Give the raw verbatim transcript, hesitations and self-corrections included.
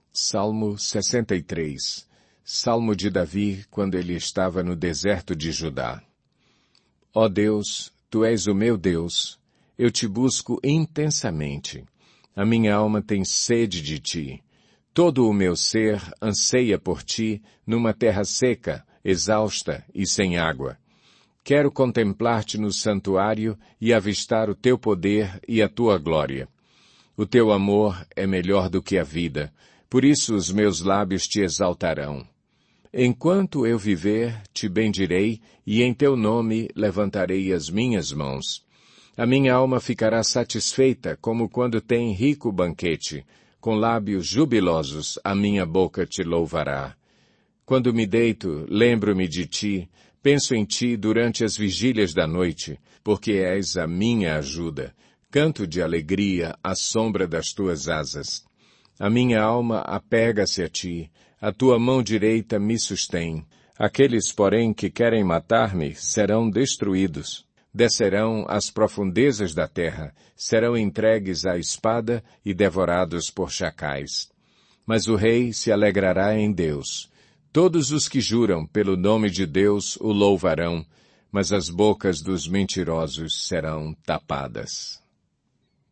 Salmo sessenta e três. Salmo de Davi, quando ele estava no deserto de Judá. Ó Deus, Tu és o meu Deus, eu te busco intensamente. A minha alma tem sede de Ti. Todo o meu ser anseia por Ti numa terra seca, exausta e sem água. Quero contemplar-te no santuário e avistar o Teu poder e a Tua glória. O Teu amor é melhor do que a vida, por isso os meus lábios te exaltarão. Enquanto eu viver, te bendirei, e em teu nome levantarei as minhas mãos. A minha alma ficará satisfeita como quando tem rico banquete. Com lábios jubilosos a minha boca te louvará. Quando me deito, lembro-me de ti, penso em ti durante as vigílias da noite, porque és a minha ajuda. Canto de alegria à sombra das tuas asas. A minha alma apega-se a ti, a tua mão direita me sustém. Aqueles, porém, que querem matar-me serão destruídos. Descerão às profundezas da terra, serão entregues à espada e devorados por chacais. Mas o rei se alegrará em Deus. Todos os que juram pelo nome de Deus o louvarão, mas as bocas dos mentirosos serão tapadas.